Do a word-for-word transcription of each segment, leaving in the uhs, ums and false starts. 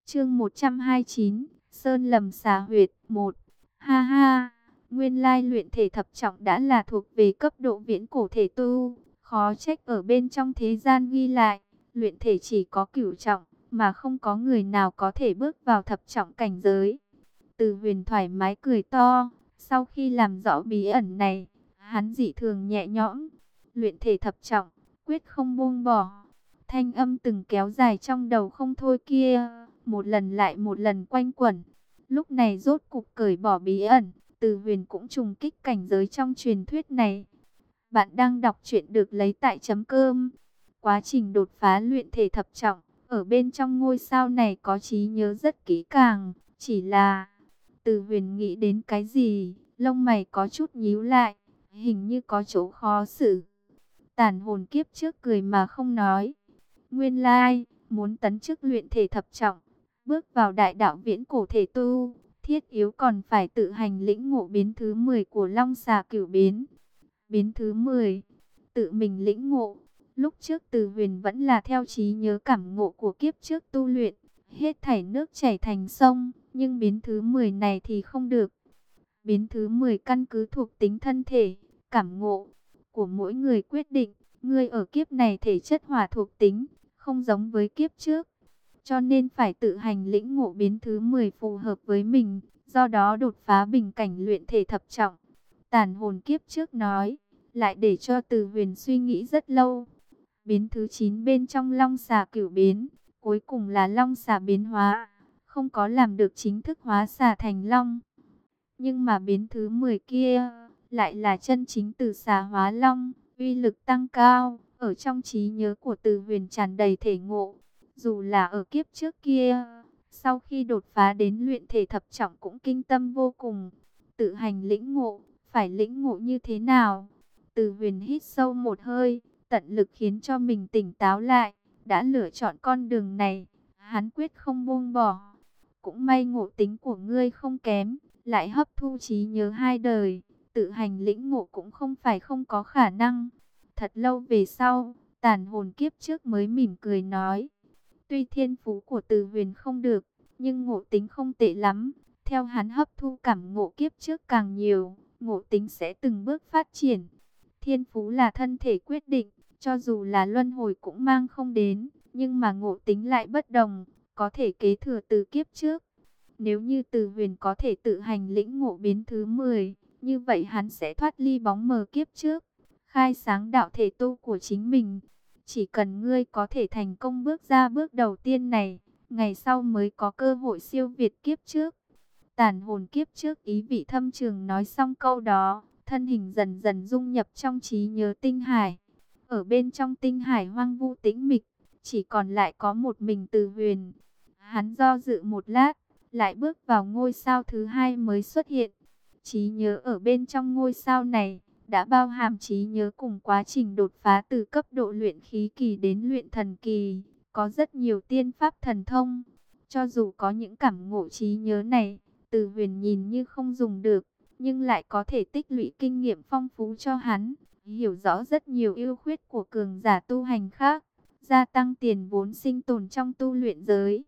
Chương một trăm hai mươi chín, Sơn Lầm Xà Huyệt một. Ha ha, nguyên lai luyện thể thập trọng đã là thuộc về cấp độ viễn cổ thể tu, khó trách ở bên trong thế gian ghi lại, luyện thể chỉ có cửu trọng, mà không có người nào có thể bước vào thập trọng cảnh giới. Từ Huyền thoải mái cười to, sau khi làm rõ bí ẩn này, hắn dị thường nhẹ nhõm. Luyện thể thập trọng, quyết không buông bỏ. Thanh âm từng kéo dài trong đầu không thôi kia, một lần lại một lần quanh quẩn. Lúc này rốt cục cởi bỏ bí ẩn, Từ Huyền cũng trùng kích cảnh giới trong truyền thuyết này. Bạn đang đọc truyện được lấy tại chấm cơm. Quá trình đột phá luyện thể thập trọng, ở bên trong ngôi sao này có trí nhớ rất kỹ càng, chỉ là Từ Huyền nghĩ đến cái gì, lông mày có chút nhíu lại, hình như có chỗ khó xử. Tàn hồn kiếp trước cười mà không nói. Nguyên lai, muốn tấn chức luyện thể thập trọng, bước vào đại đạo viễn cổ thể tu, thiết yếu còn phải tự hành lĩnh ngộ biến thứ mười của Long Xà Cửu biến. Biến thứ mười, tự mình lĩnh ngộ. Lúc trước Từ Huyền vẫn là theo trí nhớ cảm ngộ của kiếp trước tu luyện, hết thảy nước chảy thành sông, nhưng biến thứ mười này thì không được. Biến thứ mười căn cứ thuộc tính thân thể, cảm ngộ của mỗi người quyết định. Ngươi ở kiếp này thể chất hỏa thuộc tính, không giống với kiếp trước, cho nên phải tự hành lĩnh ngộ biến thứ mười phù hợp với mình, do đó đột phá bình cảnh luyện thể thập trọng. Tàn hồn kiếp trước nói, lại để cho Từ Huyền suy nghĩ rất lâu. Biến thứ chín bên trong Long Xà Cửu biến, cuối cùng là Long Xà biến hóa, không có làm được chính thức hóa xà thành long. Nhưng mà biến thứ mười kia, lại là chân chính từ xà hóa long, uy lực tăng cao, ở trong trí nhớ của Từ Huyền tràn đầy thể ngộ. Dù là ở kiếp trước kia, sau khi đột phá đến luyện thể thập trọng cũng kinh tâm vô cùng. Tự hành lĩnh ngộ, phải lĩnh ngộ như thế nào? Từ Huyền hít sâu một hơi, tận lực khiến cho mình tỉnh táo lại, đã lựa chọn con đường này, hắn quyết không buông bỏ. Cũng may ngộ tính của ngươi không kém, lại hấp thu trí nhớ hai đời, tự hành lĩnh ngộ cũng không phải không có khả năng. Thật lâu về sau, tàn hồn kiếp trước mới mỉm cười nói, tuy thiên phú của Từ Huyền không được, nhưng ngộ tính không tệ lắm. Theo hắn hấp thu cảm ngộ kiếp trước càng nhiều, ngộ tính sẽ từng bước phát triển. Thiên phú là thân thể quyết định, cho dù là luân hồi cũng mang không đến, nhưng mà ngộ tính lại bất đồng, có thể kế thừa từ kiếp trước. Nếu như Từ Huyền có thể tự hành lĩnh ngộ biến thứ mười, như vậy hắn sẽ thoát ly bóng mờ kiếp trước, khai sáng đạo thể tu của chính mình. Chỉ cần ngươi có thể thành công bước ra bước đầu tiên này, ngày sau mới có cơ hội siêu việt kiếp trước. Tàn hồn kiếp trước ý vị thâm trường nói xong câu đó, thân hình dần dần dung nhập trong trí nhớ tinh hải. Ở bên trong tinh hải hoang vu tĩnh mịch, chỉ còn lại có một mình Từ Huyền. Hắn do dự một lát, lại bước vào ngôi sao thứ hai mới xuất hiện. Trí nhớ ở bên trong ngôi sao này đã bao hàm trí nhớ cùng quá trình đột phá từ cấp độ luyện khí kỳ đến luyện thần kỳ, có rất nhiều tiên pháp thần thông. Cho dù có những cảm ngộ trí nhớ này, Từ Huyền nhìn như không dùng được, nhưng lại có thể tích lũy kinh nghiệm phong phú cho hắn, hiểu rõ rất nhiều ưu khuyết của cường giả tu hành khác, gia tăng tiền vốn sinh tồn trong tu luyện giới.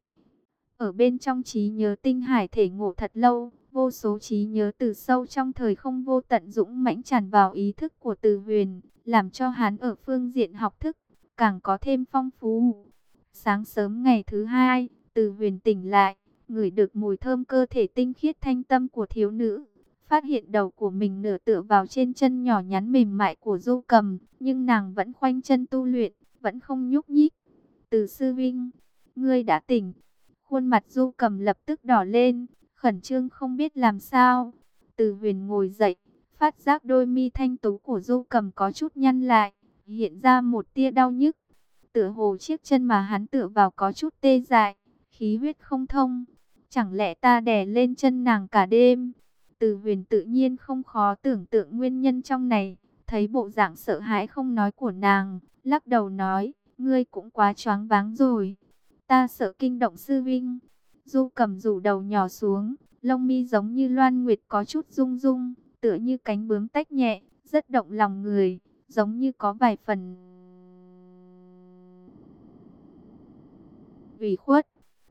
Ở bên trong trí nhớ tinh hải thể ngộ thật lâu, vô số trí nhớ từ sâu trong thời không vô tận dũng mãnh tràn vào ý thức của Từ Huyền, làm cho hắn ở phương diện học thức càng có thêm phong phú. Sáng sớm ngày thứ hai, Từ Huyền tỉnh lại, ngửi được mùi thơm cơ thể tinh khiết thanh tâm của thiếu nữ, phát hiện đầu của mình nửa tựa vào trên chân nhỏ nhắn mềm mại của Du Cầm, nhưng nàng vẫn khoanh chân tu luyện, vẫn không nhúc nhích. Từ sư vinh, ngươi đã tỉnh. Khuôn mặt Du Cầm lập tức đỏ lên, khẩn trương không biết làm sao. Từ Huyền ngồi dậy, phát giác đôi mi thanh tú của Du Cầm có chút nhăn lại, hiện ra một tia đau nhức. Tựa hồ chiếc chân mà hắn tựa vào có chút tê dại, khí huyết không thông. Chẳng lẽ ta đè lên chân nàng cả đêm? Từ Huyền tự nhiên không khó tưởng tượng nguyên nhân trong này, thấy bộ dạng sợ hãi không nói của nàng, lắc đầu nói, ngươi cũng quá choáng váng rồi. Ta sợ kinh động sư vinh. Du Cầm rủ đầu nhỏ xuống, lông mi giống như loan nguyệt có chút rung rung, tựa như cánh bướm tách nhẹ, rất động lòng người, giống như có vài phần ủy khuất.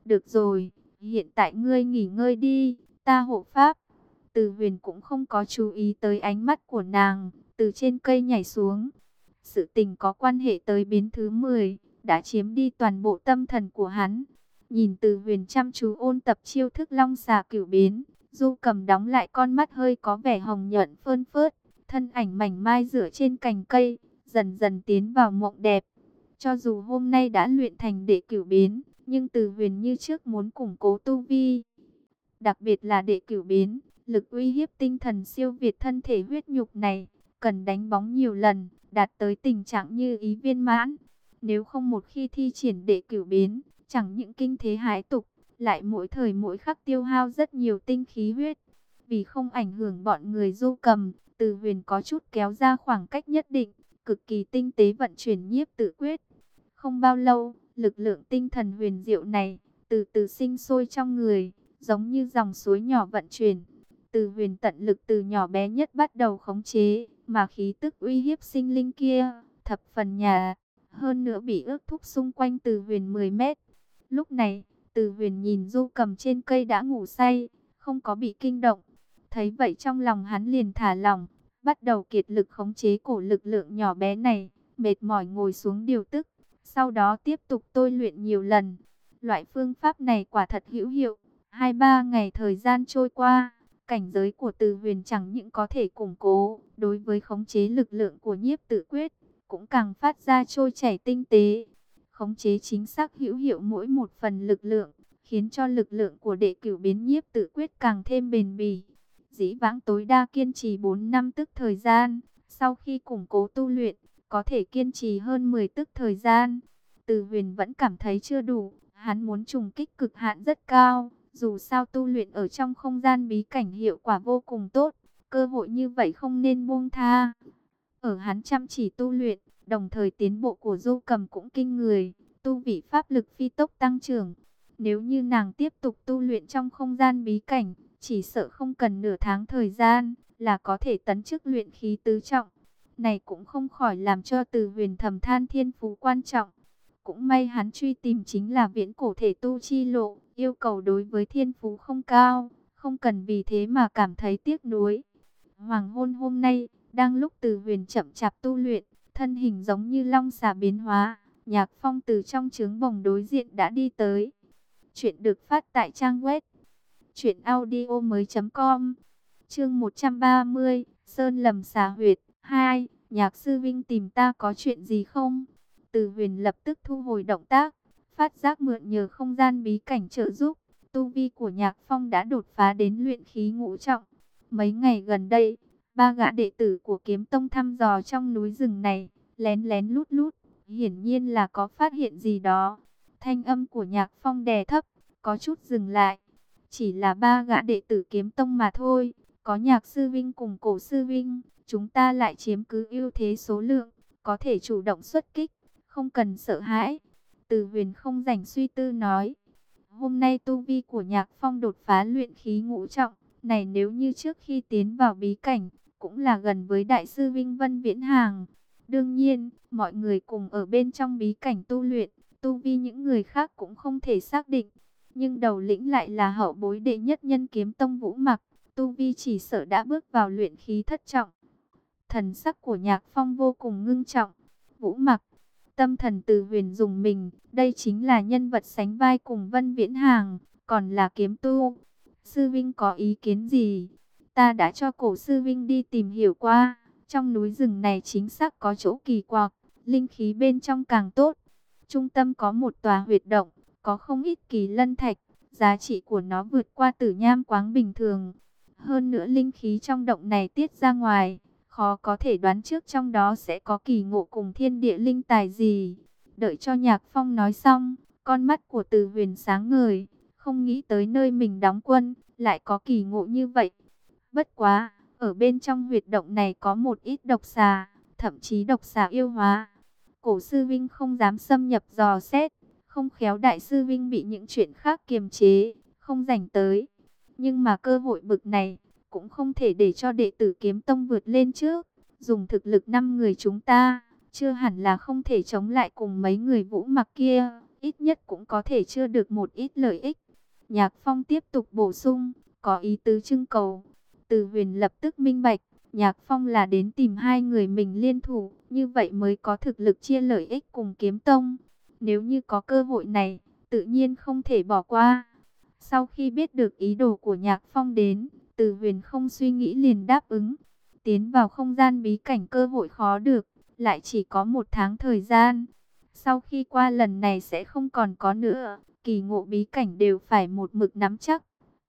Được rồi, hiện tại ngươi nghỉ ngơi đi, ta hộ pháp. Từ Huyền cũng không có chú ý tới ánh mắt của nàng, từ trên cây nhảy xuống. Sự tình có quan hệ tới biến thứ mười, đã chiếm đi toàn bộ tâm thần của hắn. Nhìn Từ Huyền chăm chú ôn tập chiêu thức long xà cửu biến, Du Cầm đóng lại con mắt hơi có vẻ hồng nhuận phơn phớt, thân ảnh mảnh mai dựa trên cành cây, dần dần tiến vào mộng đẹp. Cho dù hôm nay đã luyện thành đệ cửu biến, nhưng Từ Huyền như trước muốn củng cố tu vi. Đặc biệt là đệ cửu biến, lực uy hiếp tinh thần siêu việt thân thể huyết nhục này, cần đánh bóng nhiều lần, đạt tới tình trạng như ý viên mãn. Nếu không một khi thi triển đệ cửu biến, chẳng những kinh thế hãi tục, lại mỗi thời mỗi khắc tiêu hao rất nhiều tinh khí huyết. Vì không ảnh hưởng bọn người Du Cầm, Từ Huyền có chút kéo ra khoảng cách nhất định, cực kỳ tinh tế vận chuyển nhiếp tự quyết. Không bao lâu, lực lượng tinh thần huyền diệu này từ từ sinh sôi trong người, giống như dòng suối nhỏ vận chuyển. Từ Huyền tận lực từ nhỏ bé nhất bắt đầu khống chế, mà khí tức uy hiếp sinh linh kia, thập phần nhà, hơn nữa bị ước thúc xung quanh Từ Huyền mười mét. Lúc này, Từ Huyền nhìn Du Cầm trên cây đã ngủ say, không có bị kinh động. Thấy vậy trong lòng hắn liền thả lỏng, bắt đầu kiệt lực khống chế cổ lực lượng nhỏ bé này, mệt mỏi ngồi xuống điều tức, sau đó tiếp tục tôi luyện nhiều lần. Loại phương pháp này quả thật hữu hiệu. Hai ba ngày thời gian trôi qua, cảnh giới của Từ Huyền chẳng những có thể củng cố, đối với khống chế lực lượng của nhiếp tự quyết, cũng càng phát ra trôi chảy tinh tế. Khống chế chính xác hữu hiệu mỗi một phần lực lượng, khiến cho lực lượng của đệ cửu biến nhiếp tự quyết càng thêm bền bỉ. Dĩ vãng tối đa kiên trì bốn năm tức thời gian, sau khi củng cố tu luyện, có thể kiên trì hơn mười tức thời gian. Từ Huyền vẫn cảm thấy chưa đủ, hắn muốn trùng kích cực hạn rất cao. Dù sao tu luyện ở trong không gian bí cảnh hiệu quả vô cùng tốt, cơ hội như vậy không nên buông tha. Ở hắn chăm chỉ tu luyện, đồng thời tiến bộ của Du Cầm cũng kinh người, tu vị pháp lực phi tốc tăng trưởng. Nếu như nàng tiếp tục tu luyện trong không gian bí cảnh, chỉ sợ không cần nửa tháng thời gian là có thể tấn chức luyện khí tứ trọng. Này cũng không khỏi làm cho Từ Huyền thầm than thiên phú quan trọng. Cũng may hắn truy tìm chính là viễn cổ thể tu chi lộ, yêu cầu đối với thiên phú không cao, không cần vì thế mà cảm thấy tiếc nuối. Hoàng hôn hôm nay, đang lúc Từ Huyền chậm chạp tu luyện, thân hình giống như long xà biến hóa, Nhạc Phong từ trong trướng bồng đối diện đã đi tới. Chuyện được phát tại trang web truyện audio mới chấm com. Chương một trăm ba mươi, Sơn Lầm Xà Huyệt hai, Nhạc sư vinh tìm ta có chuyện gì không? Từ Huyền lập tức thu hồi động tác, phát giác mượn nhờ không gian bí cảnh trợ giúp, tu vi của Nhạc Phong đã đột phá đến luyện khí ngũ trọng. Mấy ngày gần đây, ba gã đệ tử của Kiếm Tông thăm dò trong núi rừng này, lén lén lút lút, hiển nhiên là có phát hiện gì đó. Thanh âm của Nhạc Phong đè thấp, có chút dừng lại. Chỉ là ba gã đệ tử Kiếm Tông mà thôi, có Nhạc sư vinh cùng Cổ sư vinh, chúng ta lại chiếm cứ ưu thế số lượng, có thể chủ động xuất kích, không cần sợ hãi. Từ Huyền không rảnh suy tư nói, hôm nay tu vi của Nhạc Phong đột phá luyện khí ngũ trọng, này nếu như trước khi tiến vào bí cảnh, cũng là gần với đại sư Vinh Vân Viễn Hàng. Đương nhiên, mọi người cùng ở bên trong bí cảnh tu luyện, tu vi những người khác cũng không thể xác định. Nhưng đầu lĩnh lại là hậu bối đệ nhất nhân Kiếm Tông Vũ Mặc, tu vi chỉ sợ đã bước vào luyện khí thất trọng. Thần sắc của Nhạc Phong vô cùng ngưng trọng. Vũ Mặc, tâm thần Từ Huyền dùng mình, đây chính là nhân vật sánh vai cùng Vân Viễn Hàng, còn là kiếm tu. Sư Vinh có ý kiến gì? Ta đã cho Cổ sư Vinh đi tìm hiểu qua, trong núi rừng này chính xác có chỗ kỳ quặc, linh khí bên trong càng tốt. Trung tâm có một tòa huyệt động, có không ít kỳ lân thạch, giá trị của nó vượt qua tử nham quáng bình thường. Hơn nữa linh khí trong động này tiết ra ngoài, khó có thể đoán trước trong đó sẽ có kỳ ngộ cùng thiên địa linh tài gì. Đợi cho Nhạc Phong nói xong, con mắt của Từ Huyền sáng ngời, không nghĩ tới nơi mình đóng quân, lại có kỳ ngộ như vậy. Bất quá, ở bên trong huyệt động này có một ít độc xà, thậm chí độc xà yêu hóa. Cổ sư Vinh không dám xâm nhập dò xét, không khéo đại sư Vinh bị những chuyện khác kiềm chế, không rảnh tới. Nhưng mà cơ hội bực này, cũng không thể để cho đệ tử Kiếm Tông vượt lên trước. Dùng thực lực năm người chúng ta, chưa hẳn là không thể chống lại cùng mấy người Vũ Mặc kia. ít nhất cũng có thể chưa được một ít lợi ích. Nhạc Phong tiếp tục bổ sung, có ý tứ trưng cầu. Từ Huyền lập tức minh bạch, Nhạc Phong là đến tìm hai người mình liên thủ, như vậy mới có thực lực chia lợi ích cùng Kiếm Tông. Nếu như có cơ hội này, tự nhiên không thể bỏ qua. Sau khi biết được ý đồ của Nhạc Phong đến, Từ Huyền không suy nghĩ liền đáp ứng. Tiến vào không gian bí cảnh cơ hội khó được, lại chỉ có một tháng thời gian. Sau khi qua lần này sẽ không còn có nữa, kỳ ngộ bí cảnh đều phải một mực nắm chắc.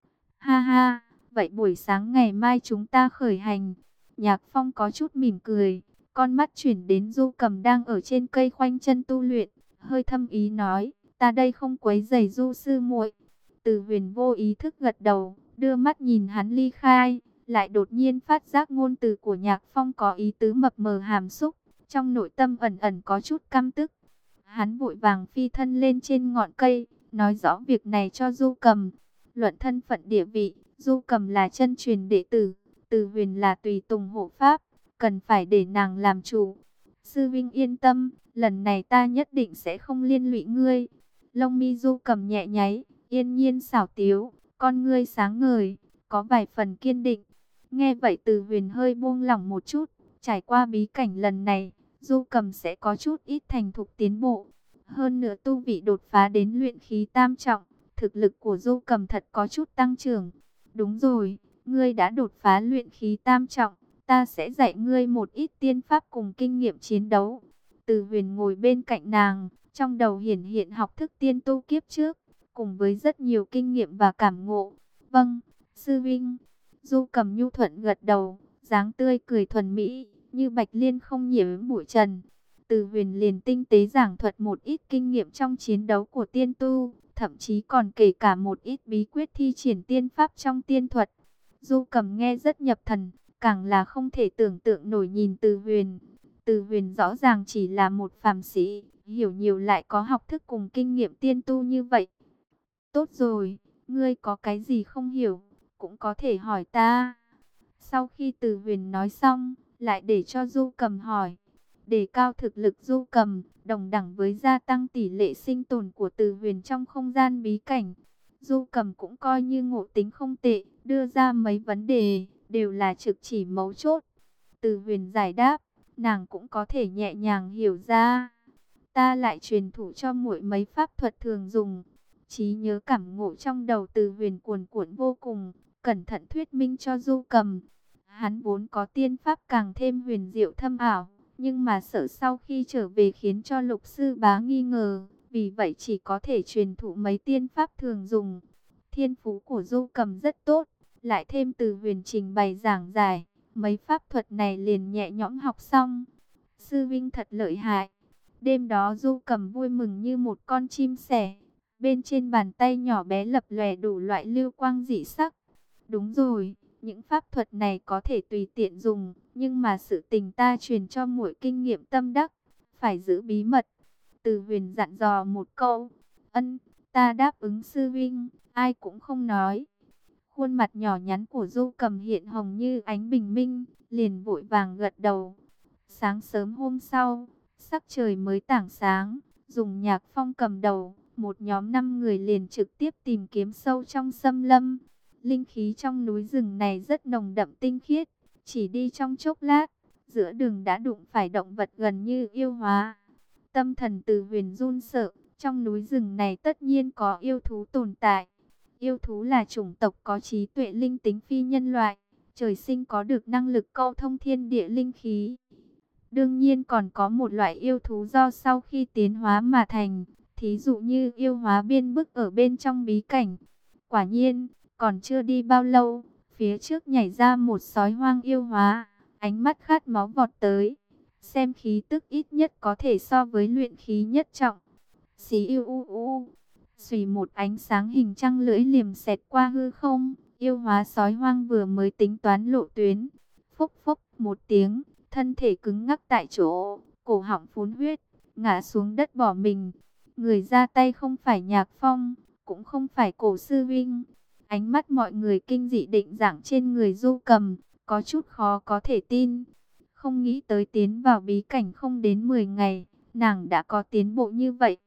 Ha ha, vậy buổi sáng ngày mai chúng ta khởi hành. Nhạc Phong có chút mỉm cười, con mắt chuyển đến Du Cầm đang ở trên cây khoanh chân tu luyện, hơi thâm ý nói, ta đây không quấy rầy Du sư muội. Từ Huyền vô ý thức gật đầu, đưa mắt nhìn hắn ly khai, lại đột nhiên phát giác ngôn từ của Nhạc Phong có ý tứ mập mờ hàm xúc, trong nội tâm ẩn ẩn có chút căm tức. Hắn vội vàng phi thân lên trên ngọn cây, nói rõ việc này cho Du Cầm. Luận thân phận địa vị, Du Cầm là chân truyền đệ tử, Từ Huyền là tùy tùng hộ pháp, cần phải để nàng làm chủ. Sư vinh yên tâm, lần này ta nhất định sẽ không liên lụy ngươi. Lông mi Du Cầm nhẹ nháy, yên nhiên xảo tiếu, con ngươi sáng ngời, có vài phần kiên định. Nghe vậy Từ Huyền hơi buông lỏng một chút, trải qua bí cảnh lần này, Du Cầm sẽ có chút ít thành thục tiến bộ. Hơn nữa tu vị đột phá đến luyện khí tam trọng, thực lực của Du Cầm thật có chút tăng trưởng. Đúng rồi, ngươi đã đột phá luyện khí tam trọng, ta sẽ dạy ngươi một ít tiên pháp cùng kinh nghiệm chiến đấu. Từ Huyền ngồi bên cạnh nàng, trong đầu hiển hiện học thức tiên tu kiếp trước, cùng với rất nhiều kinh nghiệm và cảm ngộ. Vâng, sư vinh. Du Cầm nhu thuận gật đầu, dáng tươi cười thuần mỹ, như bạch liên không nhiễm bụi trần. Từ Huyền liền tinh tế giảng thuật một ít kinh nghiệm trong chiến đấu của tiên tu, thậm chí còn kể cả một ít bí quyết thi triển tiên pháp trong tiên thuật. Du Cầm nghe rất nhập thần, càng là không thể tưởng tượng nổi nhìn Từ Huyền. Từ Huyền rõ ràng chỉ là một phàm sĩ, hiểu nhiều lại có học thức cùng kinh nghiệm tiên tu như vậy. Tốt rồi, ngươi có cái gì không hiểu, cũng có thể hỏi ta. Sau khi Từ Huyền nói xong, lại để cho Du Cầm hỏi. Đề cao thực lực Du Cầm, đồng đẳng với gia tăng tỷ lệ sinh tồn của Từ Huyền trong không gian bí cảnh. Du Cầm cũng coi như ngộ tính không tệ, đưa ra mấy vấn đề, đều là trực chỉ mấu chốt. Từ Huyền giải đáp, nàng cũng có thể nhẹ nhàng hiểu ra. Ta lại truyền thụ cho muội mấy pháp thuật thường dùng. Trí nhớ cảm ngộ trong đầu Từ Huyền cuồn cuộn vô cùng, cẩn thận thuyết minh cho Du Cầm. Hắn vốn có tiên pháp càng thêm huyền diệu thâm ảo, nhưng mà sợ sau khi trở về khiến cho Lục sư bá nghi ngờ, vì vậy chỉ có thể truyền thụ mấy tiên pháp thường dùng. Thiên phú của Du Cầm rất tốt, lại thêm Từ Huyền trình bày giảng giải, mấy pháp thuật này liền nhẹ nhõm học xong. Sư vinh thật lợi hại. Đêm đó Du Cầm vui mừng như một con chim sẻ, bên trên bàn tay nhỏ bé lập lòe đủ loại lưu quang dị sắc. Đúng rồi, những pháp thuật này có thể tùy tiện dùng, nhưng mà sự tình ta truyền cho muội kinh nghiệm tâm đắc, phải giữ bí mật. Từ Huyền dặn dò một câu. Ân, ta đáp ứng sư vinh, ai cũng không nói. Khuôn mặt nhỏ nhắn của Du Cầm hiện hồng như ánh bình minh, liền vội vàng gật đầu. Sáng sớm hôm sau, sắc trời mới tảng sáng, dùng Nhạc Phong cầm đầu, một nhóm năm người liền trực tiếp tìm kiếm sâu trong xâm lâm. Linh khí trong núi rừng này rất nồng đậm tinh khiết, chỉ đi trong chốc lát, giữa đường đã đụng phải động vật gần như yêu hóa. Tâm thần Từ Huyền run sợ, trong núi rừng này tất nhiên có yêu thú tồn tại. Yêu thú là chủng tộc có trí tuệ linh tính phi nhân loại, trời sinh có được năng lực câu thông thiên địa linh khí. Đương nhiên còn có một loại yêu thú do sau khi tiến hóa mà thành, thí dụ như yêu hóa biên bức ở bên trong bí cảnh. Quả nhiên, còn chưa đi bao lâu, phía trước nhảy ra một sói hoang yêu hóa, ánh mắt khát máu vọt tới. Xem khí tức ít nhất có thể so với luyện khí nhất trọng. Xí yêu u u, xùy một ánh sáng hình trăng lưỡi liềm xẹt qua hư không. Yêu hóa sói hoang vừa mới tính toán lộ tuyến. Phốc phốc một tiếng, thân thể cứng ngắc tại chỗ, cổ họng phun huyết, ngã xuống đất bỏ mình. Người ra tay không phải Nhạc Phong, cũng không phải Cổ sư vinh. Ánh mắt mọi người kinh dị định dạng trên người Du Cầm, có chút khó có thể tin. Không nghĩ tới tiến vào bí cảnh không đến mười ngày, nàng đã có tiến bộ như vậy.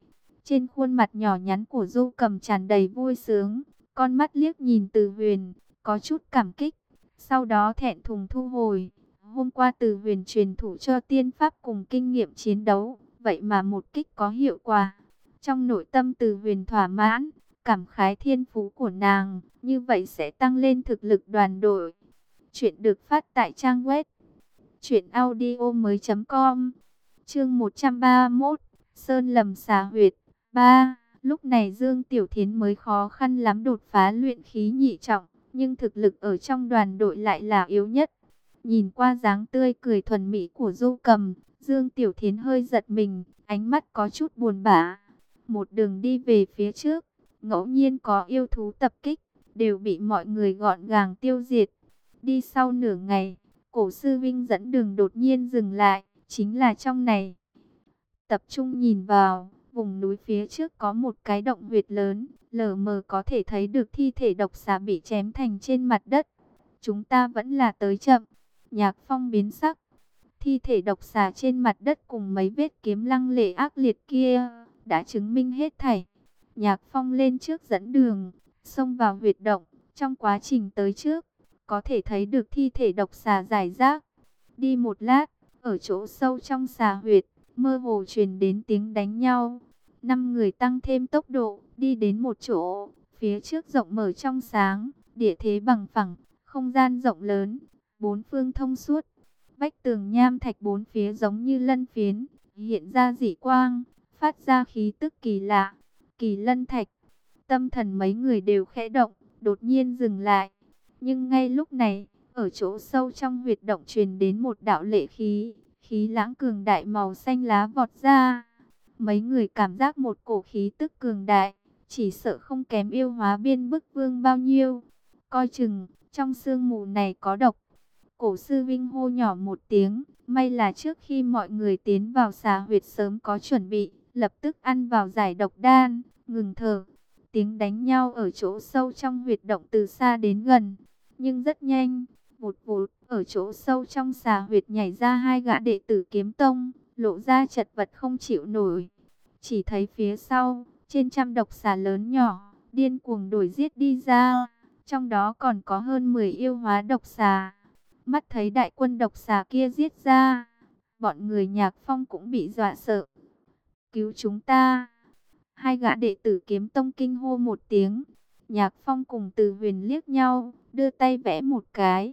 Trên khuôn mặt nhỏ nhắn của Du Cầm tràn đầy vui sướng, con mắt liếc nhìn Từ Huyền, có chút cảm kích, sau đó thẹn thùng thu hồi. Hôm qua Từ Huyền truyền thụ cho tiên pháp cùng kinh nghiệm chiến đấu, vậy mà một kích có hiệu quả. Trong nội tâm Từ Huyền thỏa mãn, cảm khái thiên phú của nàng, như vậy sẽ tăng lên thực lực đoàn đội. Chuyện được phát tại trang web truyện audio mới chấm com. Chương một trăm ba mươi mốt, Sơn Lầm Xà Huyệt ba. Lúc này Dương Tiểu Thiến mới khó khăn lắm đột phá luyện khí nhị trọng, nhưng thực lực ở trong đoàn đội lại là yếu nhất. Nhìn qua dáng tươi cười thuần mỹ của Du Cầm, Dương Tiểu Thiến hơi giật mình, ánh mắt có chút buồn bã. Một đường đi về phía trước, ngẫu nhiên có yêu thú tập kích, đều bị mọi người gọn gàng tiêu diệt. Đi sau nửa ngày, Cổ sư Vinh dẫn đường đột nhiên dừng lại, chính là trong này. Tập trung nhìn vào, vùng núi phía trước có một cái động huyệt lớn, lờ mờ có thể thấy được thi thể độc xà bị chém thành trên mặt đất. Chúng ta vẫn là tới chậm. Nhạc Phong biến sắc. Thi thể độc xà trên mặt đất cùng mấy vết kiếm lăng lệ ác liệt kia đã chứng minh hết thảy. Nhạc Phong lên trước dẫn đường, xông vào huyệt động. Trong quá trình tới trước, có thể thấy được thi thể độc xà rải rác. Đi một lát, ở chỗ sâu trong xà huyệt, mơ hồ truyền đến tiếng đánh nhau. Năm người tăng thêm tốc độ, đi đến một chỗ, phía trước rộng mở trong sáng, địa thế bằng phẳng, không gian rộng lớn, bốn phương thông suốt. Vách tường nham thạch bốn phía giống như lân phiến, hiện ra dị quang, phát ra khí tức kỳ lạ. Kỳ lân thạch. Tâm thần mấy người đều khẽ động, đột nhiên dừng lại. Nhưng ngay lúc này, ở chỗ sâu trong huyệt động truyền đến một đạo lệ khí, khí lãng cường đại màu xanh lá vọt ra. Mấy người cảm giác một cổ khí tức cường đại, chỉ sợ không kém yêu hóa biên bức vương bao nhiêu. Coi chừng, trong sương mù này có độc. Cổ sư Vinh hô nhỏ một tiếng, may là trước khi mọi người tiến vào xà huyệt sớm có chuẩn bị, lập tức ăn vào giải độc đan, ngừng thở. Tiếng đánh nhau ở chỗ sâu trong huyệt động từ xa đến gần, nhưng rất nhanh, vụt vụt, ở chỗ sâu trong xà huyệt nhảy ra hai gã đệ tử Kiếm Tông, lộ ra chật vật không chịu nổi. Chỉ thấy phía sau, trên trăm độc xà lớn nhỏ, điên cuồng đuổi giết đi ra, trong đó còn có hơn mười yêu hóa độc xà. Mắt thấy đại quân độc xà kia giết ra, bọn người Nhạc Phong cũng bị dọa sợ. Cứu chúng ta! Hai gã đệ tử Kiếm Tông kinh hô một tiếng. Nhạc Phong cùng Từ Huyền liếc nhau, đưa tay vẽ một cái.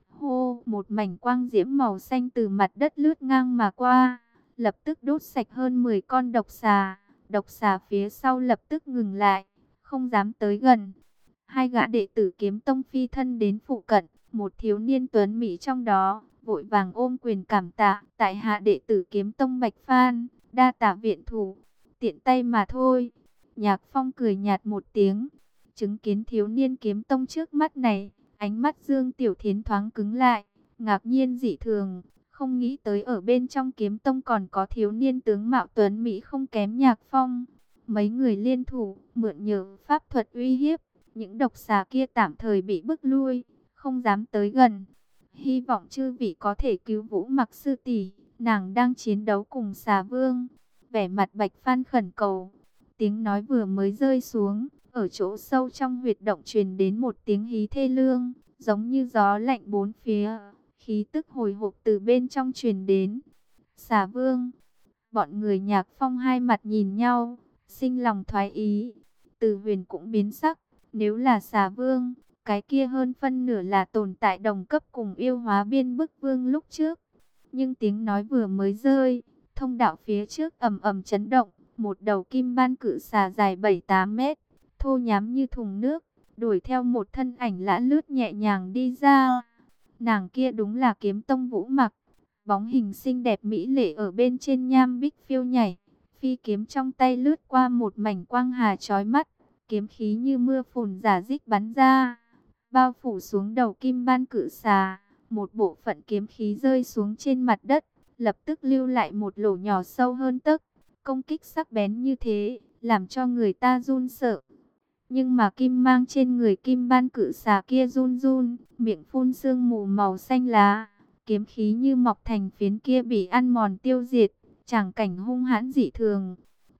Hô, một mảnh quang diễm màu xanh từ mặt đất lướt ngang mà qua, lập tức đốt sạch hơn mười con độc xà. Độc xà phía sau lập tức ngừng lại, không dám tới gần. Hai gã đệ tử Kiếm Tông phi thân đến phụ cận, một thiếu niên tuấn mỹ trong đó, vội vàng ôm quyền cảm tạ, tại hạ đệ tử Kiếm Tông Bạch Phan, đa tạ viện thủ, tiện tay mà thôi. Nhạc Phong cười nhạt một tiếng, chứng kiến thiếu niên Kiếm Tông trước mắt này, ánh mắt Dương Tiểu Thiến thoáng cứng lại, ngạc nhiên dị thường, không nghĩ tới ở bên trong Kiếm Tông còn có thiếu niên tướng mạo tuấn mỹ không kém Nhạc Phong. Mấy người liên thủ, mượn nhờ pháp thuật uy hiếp, những độc xà kia tạm thời bị bức lui, không dám tới gần. Hy vọng chư vị có thể cứu Vũ Mặc sư tỷ, nàng đang chiến đấu cùng xà vương. Vẻ mặt Bạch Phan khẩn cầu. Tiếng nói vừa mới rơi xuống, ở chỗ sâu trong huyệt động truyền đến một tiếng hí thê lương, giống như gió lạnh bốn phía, khí tức hồi hộp từ bên trong truyền đến. Xà vương! Bọn người Nhạc Phong hai mặt nhìn nhau, sinh lòng thoái ý. Từ Huyền cũng biến sắc, nếu là xà vương, cái kia hơn phân nửa là tồn tại đồng cấp cùng yêu hóa biên bức vương lúc trước. Nhưng tiếng nói vừa mới rơi, thông đạo phía trước ầm ầm chấn động, một đầu kim ban cự xà dài bảy tám mét, thô nhám như thùng nước, đuổi theo một thân ảnh lã lướt nhẹ nhàng đi ra. Nàng kia đúng là Kiếm Tông Vũ Mặc, bóng hình xinh đẹp mỹ lệ ở bên trên nham bích phiêu nhảy, phi kiếm trong tay lướt qua một mảnh quang hà chói mắt, kiếm khí như mưa phùn rả rích bắn ra, bao phủ xuống đầu kim ban cự xà. Một bộ phận kiếm khí rơi xuống trên mặt đất, lập tức lưu lại một lỗ nhỏ sâu hơn tấc. Công kích sắc bén như thế, làm cho người ta run sợ. Nhưng mà kim mang trên người kim ban cự xà kia run run, miệng phun sương mù màu xanh lá. Kiếm khí như mọc thành phiến kia bị ăn mòn tiêu diệt, tràng cảnh hung hãn dị thường.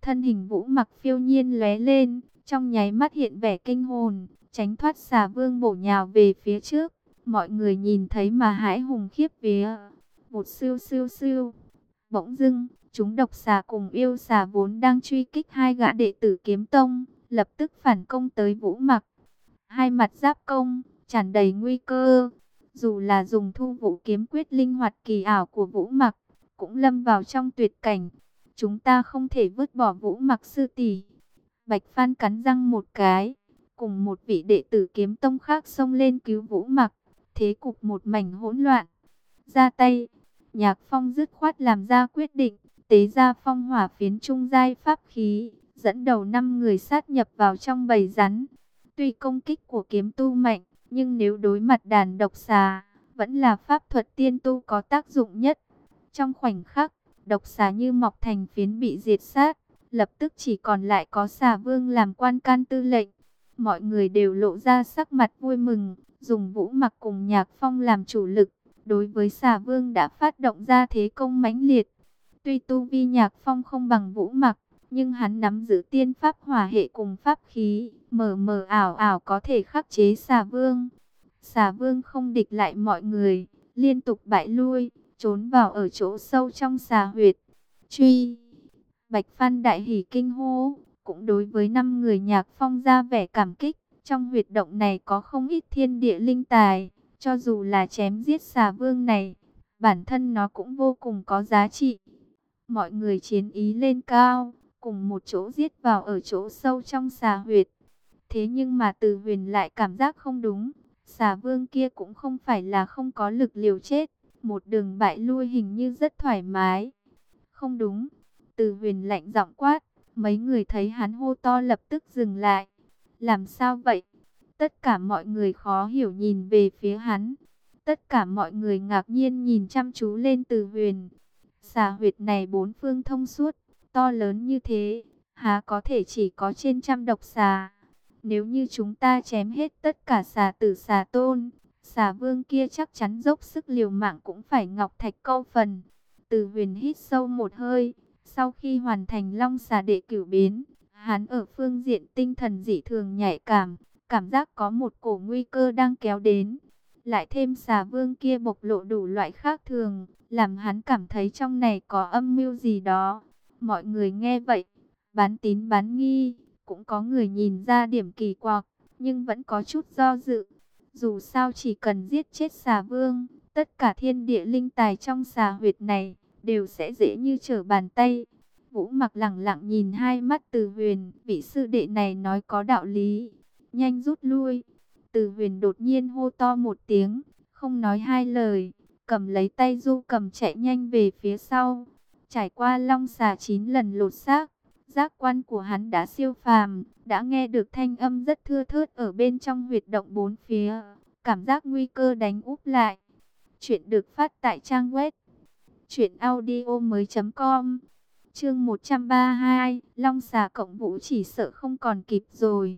Thân hình Vũ Mặc phiêu nhiên lóe lên, trong nháy mắt hiện vẻ kinh hồn, tránh thoát xà vương bổ nhào về phía trước. Mọi người nhìn thấy mà hãi hùng khiếp vía. Một siêu siêu siêu. Bỗng dưng, chúng độc xà cùng yêu xà vốn đang truy kích hai gã đệ tử Kiếm Tông, lập tức phản công tới Vũ Mặc. Hai mặt giáp công, tràn đầy nguy cơ. Dù là dùng Thu Vũ kiếm quyết linh hoạt kỳ ảo của Vũ Mặc, cũng lâm vào trong tuyệt cảnh. Chúng ta không thể vứt bỏ Vũ Mặc sư tỷ. Bạch Phan cắn răng một cái, cùng một vị đệ tử Kiếm Tông khác xông lên cứu Vũ Mặc. Thế cục một mảnh hỗn loạn. Ra tay, Nhạc Phong dứt khoát làm ra quyết định, tế ra phong hỏa phiến trung giai pháp khí, dẫn đầu năm người sát nhập vào trong bầy rắn. Tuy công kích của kiếm tu mạnh, nhưng nếu đối mặt đàn độc xà, vẫn là pháp thuật tiên tu có tác dụng nhất. Trong khoảnh khắc, độc xà như mọc thành phiến bị diệt sát, lập tức chỉ còn lại có xà vương làm quan can tư lệnh. Mọi người đều lộ ra sắc mặt vui mừng, dùng Vũ Mặc cùng Nhạc Phong làm chủ lực. Đối với xà vương đã phát động ra thế công mãnh liệt. Tuy tu vi Nhạc Phong không bằng Vũ Mặc, nhưng hắn nắm giữ tiên pháp hỏa hệ cùng pháp khí, mờ mờ ảo ảo có thể khắc chế xà vương. Xà vương không địch lại mọi người, liên tục bại lui, trốn vào ở chỗ sâu trong xà huyệt. Truy! Bạch Phan đại hỉ kinh hô, cũng đối với năm người Nhạc Phong ra vẻ cảm kích. Trong huyệt động này có không ít thiên địa linh tài, cho dù là chém giết xà vương này, bản thân nó cũng vô cùng có giá trị. Mọi người chiến ý lên cao, cùng một chỗ giết vào ở chỗ sâu trong xà huyệt. Thế nhưng mà Từ Huyền lại cảm giác không đúng, xà vương kia cũng không phải là không có lực liều chết, một đường bại lui hình như rất thoải mái. Không đúng, Từ Huyền lạnh giọng quát, mấy người thấy hắn hô to lập tức dừng lại. Làm sao vậy? Tất cả mọi người khó hiểu nhìn về phía hắn. Tất cả mọi người ngạc nhiên nhìn chăm chú lên Từ Huyền. Xà huyệt này bốn phương thông suốt, to lớn như thế, há có thể chỉ có trên trăm độc xà. Nếu như chúng ta chém hết tất cả xà tử xà tôn, xà vương kia chắc chắn dốc sức liều mạng cũng phải ngọc thạch câu phần. Từ Huyền hít sâu một hơi, sau khi hoàn thành long xà đệ cửu biến, hắn ở phương diện tinh thần dị thường nhạy cảm, cảm giác có một cổ nguy cơ đang kéo đến. Lại thêm xà vương kia bộc lộ đủ loại khác thường, làm hắn cảm thấy trong này có âm mưu gì đó. Mọi người nghe vậy, bán tín bán nghi, cũng có người nhìn ra điểm kỳ quặc, nhưng vẫn có chút do dự. Dù sao chỉ cần giết chết xà vương, tất cả thiên địa linh tài trong xà huyệt này đều sẽ dễ như trở bàn tay. Vũ Mặc lẳng lặng nhìn hai mắt Từ Huyền, vị sư đệ này nói có đạo lý, nhanh rút lui. Từ Huyền đột nhiên hô to một tiếng, không nói hai lời, cầm lấy tay Du Cầm chạy nhanh về phía sau. Trải qua long xà chín lần lột xác, giác quan của hắn đã siêu phàm, đã nghe được thanh âm rất thưa thớt ở bên trong huyệt động bốn phía, cảm giác nguy cơ đánh úp lại. Chuyện được phát tại trang web truyện audio mới chấm com. Chương một trăm ba mươi hai, long xà cộng vũ chỉ sợ không còn kịp rồi.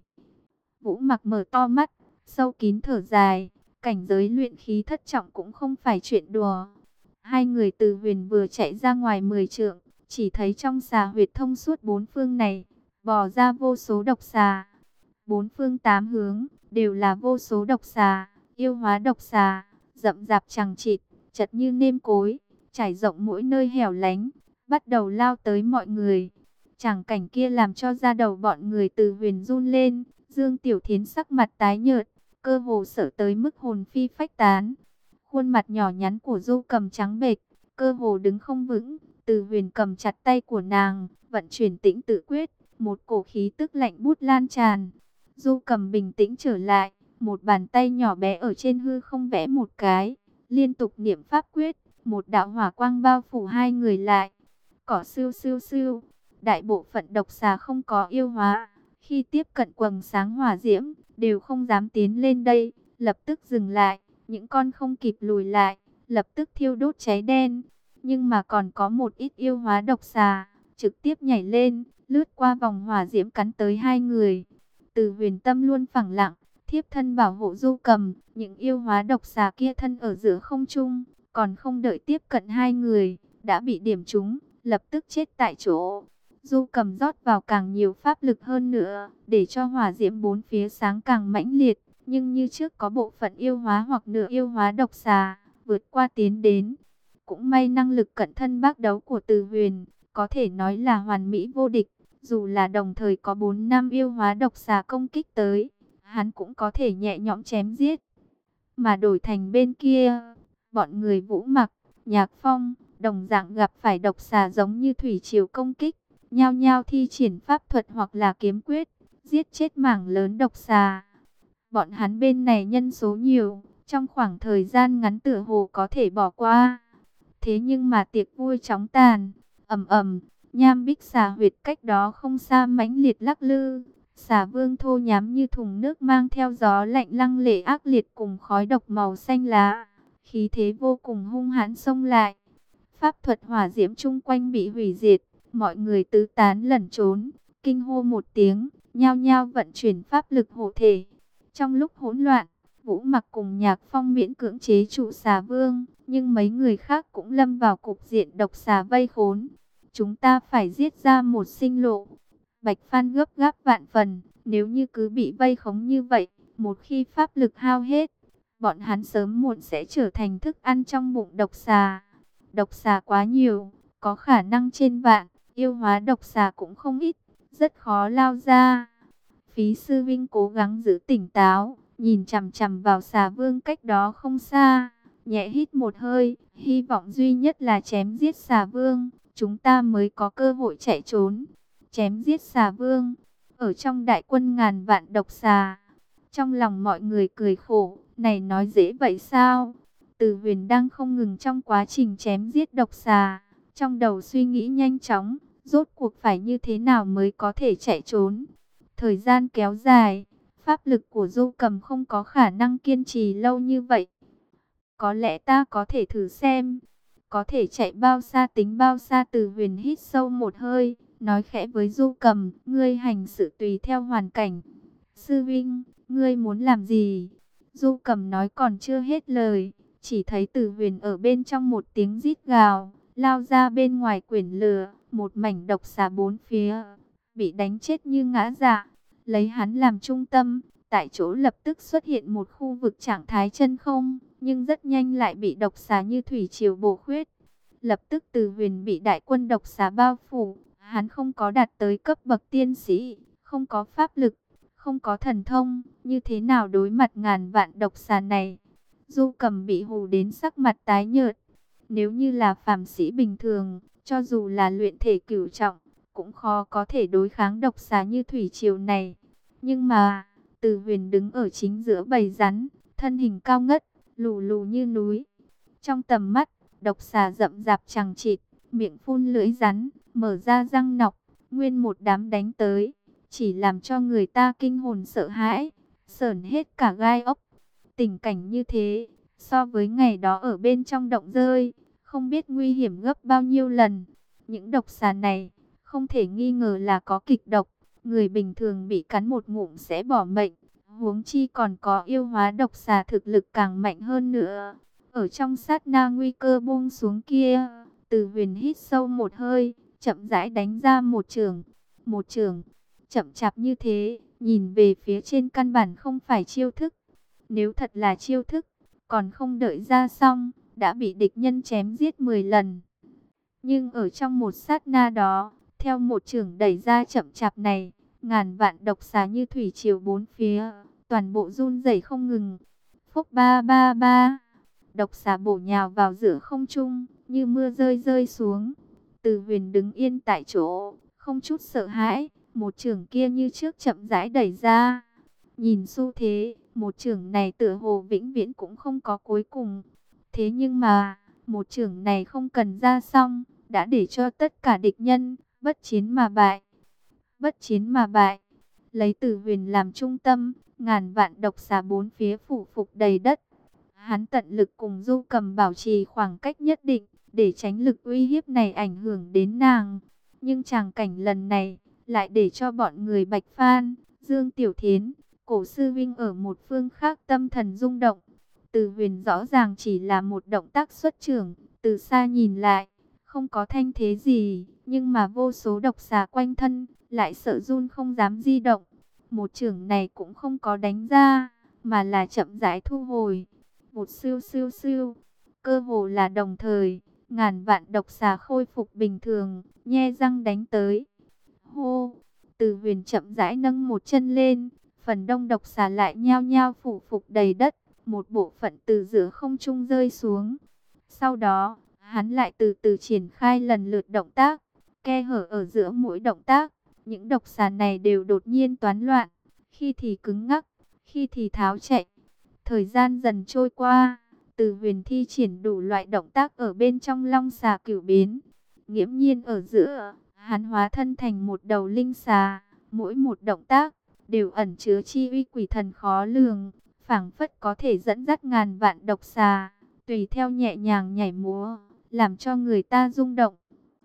Vũ Mặc mở to mắt, sâu kín thở dài, cảnh giới luyện khí thất trọng cũng không phải chuyện đùa. Hai người Từ Huyền vừa chạy ra ngoài mười trượng, chỉ thấy trong xà huyệt thông suốt bốn phương này, bò ra vô số độc xà. Bốn phương tám hướng, đều là vô số độc xà, yêu hóa độc xà, rậm rạp chằng chịt, chật như nêm cối, trải rộng mỗi nơi hẻo lánh, bắt đầu lao tới mọi người. Tràng cảnh kia làm cho da đầu bọn người Từ Huyền run lên. Dương Tiểu Thiến sắc mặt tái nhợt, cơ hồ sợ tới mức hồn phi phách tán. Khuôn mặt nhỏ nhắn của Du Cầm trắng bệch, cơ hồ đứng không vững. Từ Huyền cầm chặt tay của nàng, vận chuyển tĩnh tự quyết, một cổ khí tức lạnh bút lan tràn. Du Cầm bình tĩnh trở lại, một bàn tay nhỏ bé ở trên hư không vẽ một cái, liên tục niệm pháp quyết, một đạo hỏa quang bao phủ hai người lại. Cỏ siêu siêu siêu, đại bộ phận độc xà không có yêu hóa, khi tiếp cận quầng sáng hỏa diễm, đều không dám tiến lên đây, lập tức dừng lại. Những con không kịp lùi lại, lập tức thiêu đốt cháy đen. Nhưng mà còn có một ít yêu hóa độc xà, trực tiếp nhảy lên, lướt qua vòng hỏa diễm cắn tới hai người. Từ Huyền tâm luôn phẳng lặng, thiếp thân bảo hộ Du Cầm. Những yêu hóa độc xà kia thân ở giữa không trung, còn không đợi tiếp cận hai người, đã bị điểm trúng, lập tức chết tại chỗ. Du Cầm rót vào càng nhiều pháp lực hơn nữa, để cho hỏa diễm bốn phía sáng càng mãnh liệt. Nhưng như trước có bộ phận yêu hóa hoặc nửa yêu hóa độc xà vượt qua tiến đến. Cũng may năng lực cận thân bác đấu của Từ Huyền có thể nói là hoàn mỹ vô địch. Dù là đồng thời có bốn năm yêu hóa độc xà công kích tới, hắn cũng có thể nhẹ nhõm chém giết. Mà đổi thành bên kia, bọn người Vũ Mặc, Nhạc Phong đồng dạng gặp phải độc xà giống như thủy triều công kích, nhao nhao thi triển pháp thuật hoặc là kiếm quyết, giết chết mảng lớn độc xà. Bọn hắn bên này nhân số nhiều, trong khoảng thời gian ngắn tựa hồ có thể bỏ qua. Thế nhưng mà tiệc vui chóng tàn, ầm ầm, nham bích xà huyệt cách đó không xa mãnh liệt lắc lư. Xà vương thô nhám như thùng nước mang theo gió lạnh lăng lệ ác liệt cùng khói độc màu xanh lá. Khí thế vô cùng hung hãn xông lại. Pháp thuật hỏa diễm chung quanh bị hủy diệt, mọi người tứ tán lẩn trốn, kinh hô một tiếng, nhao nhao vận chuyển pháp lực hộ thể. Trong lúc hỗn loạn, Vũ Mặc cùng Nhạc Phong miễn cưỡng chế trụ xà vương, nhưng mấy người khác cũng lâm vào cục diện độc xà vây khốn. Chúng ta phải giết ra một sinh lộ. Bạch Phan gấp gáp vạn phần, nếu như cứ bị vây khống như vậy, một khi pháp lực hao hết, bọn hắn sớm muộn sẽ trở thành thức ăn trong bụng độc xà. Độc xà quá nhiều, có khả năng trên vạn, yêu hóa độc xà cũng không ít, rất khó lao ra. Phí Sư Vinh cố gắng giữ tỉnh táo, nhìn chằm chằm vào xà vương cách đó không xa, nhẹ hít một hơi, hy vọng duy nhất là chém giết xà vương, chúng ta mới có cơ hội chạy trốn. Chém giết xà vương, ở trong đại quân ngàn vạn độc xà. Trong lòng mọi người cười khổ, này nói dễ vậy sao? Từ Huyền đang không ngừng trong quá trình chém giết độc xà, trong đầu suy nghĩ nhanh chóng, rốt cuộc phải như thế nào mới có thể chạy trốn. Thời gian kéo dài, pháp lực của Du Cầm không có khả năng kiên trì lâu như vậy. Có lẽ ta có thể thử xem, có thể chạy bao xa tính bao xa. Từ Huyền hít sâu một hơi, nói khẽ với Du Cầm, ngươi hành sự tùy theo hoàn cảnh. Sư Vinh, ngươi muốn làm gì? Du Cầm nói còn chưa hết lời, chỉ thấy Từ Huyền ở bên trong một tiếng rít gào, lao ra bên ngoài quyển lửa, một mảnh độc xà bốn phía, bị đánh chết như ngã dạ. Lấy hắn làm trung tâm, tại chỗ lập tức xuất hiện một khu vực trạng thái chân không, nhưng rất nhanh lại bị độc xà như thủy triều bổ khuyết. Lập tức Từ Huyền bị đại quân độc xà bao phủ, hắn không có đạt tới cấp bậc tiên sĩ, không có pháp lực, không có thần thông, như thế nào đối mặt ngàn vạn độc xà này? Du Cầm bị hù đến sắc mặt tái nhợt. Nếu như là phàm sĩ bình thường, cho dù là luyện thể cửu trọng, cũng khó có thể đối kháng độc xà như thủy triều này. Nhưng mà, Từ Huyền đứng ở chính giữa bầy rắn, thân hình cao ngất, lù lù như núi. Trong tầm mắt, độc xà rậm rạp chằng chịt, miệng phun lưỡi rắn, mở ra răng nọc, nguyên một đám đánh tới, chỉ làm cho người ta kinh hồn sợ hãi, sởn hết cả gai ốc. Tình cảnh như thế, so với ngày đó ở bên trong động rơi, không biết nguy hiểm gấp bao nhiêu lần. Những độc xà này, không thể nghi ngờ là có kịch độc, người bình thường bị cắn một ngụm sẽ bỏ mệnh, huống chi còn có yêu hóa độc xà thực lực càng mạnh hơn nữa. Ở trong sát na nguy cơ buông xuống kia, Từ Huyền hít sâu một hơi, chậm rãi đánh ra một chưởng. Một chưởng chậm chạp như thế, nhìn về phía trên căn bản không phải chiêu thức. Nếu thật là chiêu thức, còn không đợi ra xong, đã bị địch nhân chém giết mười lần. Nhưng ở trong một sát na đó, theo một chưởng đẩy ra chậm chạp này, ngàn vạn độc xà như thủy triều bốn phía, toàn bộ run rẩy không ngừng. Phốc ba ba ba, độc xà bổ nhào vào giữa không trung, như mưa rơi rơi xuống. Từ Huyền đứng yên tại chỗ, không chút sợ hãi, một chưởng kia như trước chậm rãi đẩy ra. Nhìn xu thế, một chưởng này tựa hồ vĩnh viễn cũng không có cuối cùng. Thế nhưng mà, một chưởng này không cần ra xong, đã để cho tất cả địch nhân bất chiến mà bại. Bất chiến mà bại. Lấy Từ Huyền làm trung tâm, ngàn vạn độc xà bốn phía phủ phục đầy đất. Hắn tận lực cùng Du Cầm bảo trì khoảng cách nhất định, để tránh lực uy hiếp này ảnh hưởng đến nàng. Nhưng tràng cảnh lần này, lại để cho bọn người Bạch Phan, Dương Tiểu Thiến, Cổ Sư Vinh ở một phương khác tâm thần rung động. Từ Huyền rõ ràng chỉ là một động tác xuất chưởng, từ xa nhìn lại, không có thanh thế gì, nhưng mà vô số độc xà quanh thân, lại sợ run không dám di động. Một chưởng này cũng không có đánh ra, mà là chậm rãi thu hồi. Một siêu siêu siêu, cơ hồ là đồng thời, ngàn vạn độc xà khôi phục bình thường, nhe răng đánh tới. Hô, Từ Huyền chậm rãi nâng một chân lên, phần đông độc xà lại nhao nhao phủ phục đầy đất, một bộ phận từ giữa không trung rơi xuống. Sau đó, hắn lại từ từ triển khai lần lượt động tác, khe hở ở giữa mỗi động tác. Những độc xà này đều đột nhiên toán loạn, khi thì cứng ngắc, khi thì tháo chạy. Thời gian dần trôi qua, Từ Huyền thi triển đủ loại động tác ở bên trong long xà cửu biến. Nghiễm nhiên ở giữa, hắn hóa thân thành một đầu linh xà, mỗi một động tác đều ẩn chứa chi uy quỷ thần khó lường, phảng phất có thể dẫn dắt ngàn vạn độc xà, tùy theo nhẹ nhàng nhảy múa, làm cho người ta rung động.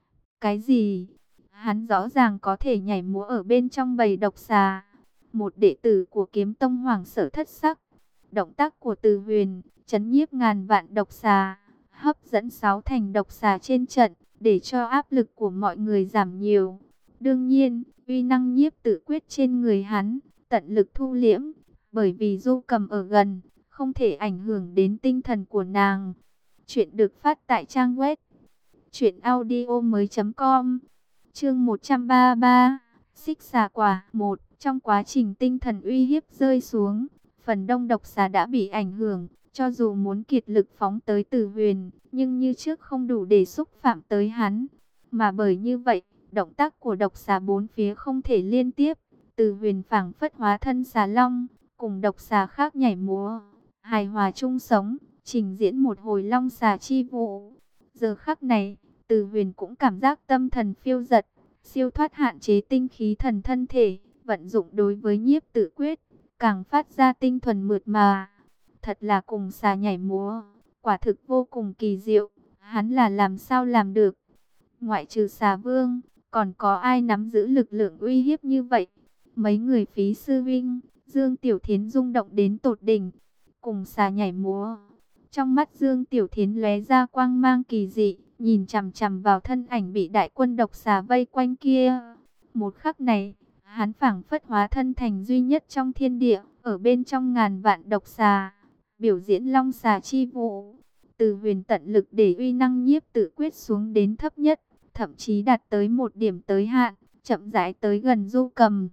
Cái gì? Hắn rõ ràng có thể nhảy múa ở bên trong bầy độc xà. Một đệ tử của Kiếm Tông hoảng sợ thất sắc. Động tác của Từ Huyền chấn nhiếp ngàn vạn độc xà, hấp dẫn sáu thành độc xà trên trận, để cho áp lực của mọi người giảm nhiều. Đương nhiên, uy năng nhiếp tự quyết trên người hắn tận lực thu liễm, bởi vì Du Cầm ở gần, không thể ảnh hưởng đến tinh thần của nàng. Chuyện được phát tại trang web truyện audio mới.com. Chương một trăm ba mươi ba, Xích xà quả một. Trong quá trình tinh thần uy hiếp rơi xuống, phần đông độc xà đã bị ảnh hưởng, cho dù muốn kiệt lực phóng tới Từ Huyền, nhưng như trước không đủ để xúc phạm tới hắn. Mà bởi như vậy, động tác của độc xà bốn phía không thể liên tiếp. Từ Huyền phảng phất hóa thân xà long, cùng độc xà khác nhảy múa, hài hòa chung sống, trình diễn một hồi long xà chi vũ. Giờ khắc này, Từ Huyền cũng cảm giác tâm thần phiêu dật, siêu thoát hạn chế tinh khí thần thân thể, vận dụng đối với nhiếp tự quyết, càng phát ra tinh thuần mượt mà. Thật là cùng xà nhảy múa, quả thực vô cùng kỳ diệu, hắn là làm sao làm được. Ngoại trừ xà vương, còn có ai nắm giữ lực lượng uy hiếp như vậy? Mấy người Phí Sư Vinh, Dương Tiểu Thiến rung động đến tột đỉnh, cùng xà nhảy múa. Trong mắt Dương Tiểu Thiến lóe ra quang mang kỳ dị, nhìn chằm chằm vào thân ảnh bị đại quân độc xà vây quanh kia. Một khắc này, hắn phảng phất hóa thân thành duy nhất trong thiên địa, ở bên trong ngàn vạn độc xà, biểu diễn long xà chi vũ. Từ Huyền tận lực để uy năng nhiếp tự quyết xuống đến thấp nhất, thậm chí đạt tới một điểm tới hạn, chậm rãi tới gần Du Cầm.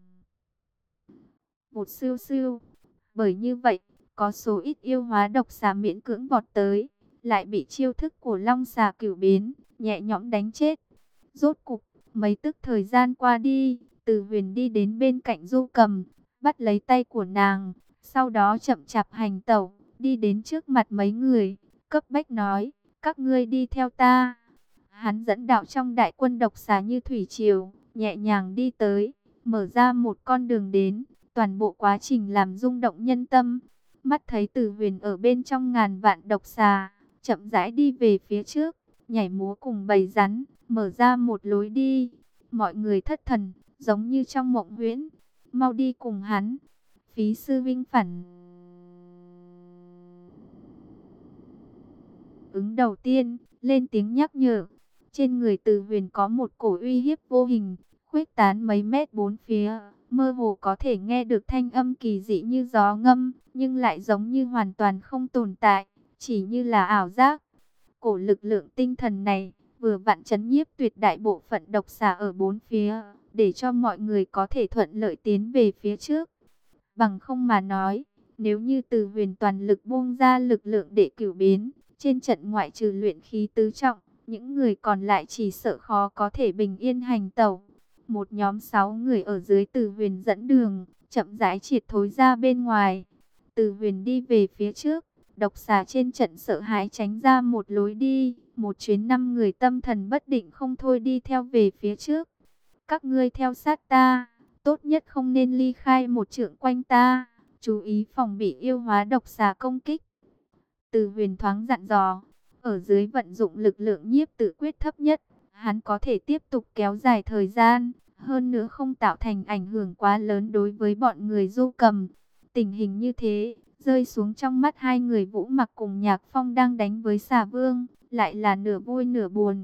Một siêu siêu, bởi như vậy, có số ít yêu hóa độc xà miễn cưỡng vọt tới, lại bị chiêu thức của long xà cửu biến nhẹ nhõm đánh chết. Rốt cục, mấy tức thời gian qua đi, Từ Huyền đi đến bên cạnh Du Cầm, bắt lấy tay của nàng, sau đó chậm chạp hành tẩu, đi đến trước mặt mấy người, cấp bách nói: các ngươi đi theo ta. Hắn dẫn đạo trong đại quân độc xà như thủy triều, nhẹ nhàng đi tới, mở ra một con đường đến. Toàn bộ quá trình làm rung động nhân tâm. Mắt thấy Từ Huyền ở bên trong ngàn vạn độc xà, chậm rãi đi về phía trước, nhảy múa cùng bầy rắn, mở ra một lối đi. Mọi người thất thần, giống như trong mộng huyễn. Mau đi cùng hắn. Phí Sư Vinh phản ứng đầu tiên, lên tiếng nhắc nhở. Trên người Từ Huyền có một cổ uy hiếp vô hình, khuếch tán mấy mét bốn phía. Mơ hồ có thể nghe được thanh âm kỳ dị như gió ngâm, nhưng lại giống như hoàn toàn không tồn tại, chỉ như là ảo giác. Cổ lực lượng tinh thần này vừa vặn chấn nhiếp tuyệt đại bộ phận độc xà ở bốn phía, để cho mọi người có thể thuận lợi tiến về phía trước. Bằng không mà nói, nếu như Từ Huyền toàn lực buông ra lực lượng để cửu biến, trên trận ngoại trừ luyện khí tứ trọng, những người còn lại chỉ sợ khó có thể bình yên hành tẩu. Một nhóm sáu người ở dưới Từ Huyền dẫn đường, chậm rãi triệt thối ra bên ngoài. Từ Huyền đi về phía trước, độc xà trên trận sợ hãi tránh ra một lối đi. Một chuyến năm người tâm thần bất định không thôi đi theo về phía trước. Các ngươi theo sát ta, tốt nhất không nên ly khai một trượng quanh ta, chú ý phòng bị yêu hóa độc xà công kích. Từ Huyền thoáng dặn dò, ở dưới vận dụng lực lượng nhiếp tự quyết thấp nhất, hắn có thể tiếp tục kéo dài thời gian, hơn nữa không tạo thành ảnh hưởng quá lớn đối với bọn người Du Cầm. Tình hình như thế, rơi xuống trong mắt hai người Vũ Mặc cùng Nhạc Phong đang đánh với xà vương, lại là nửa vui nửa buồn.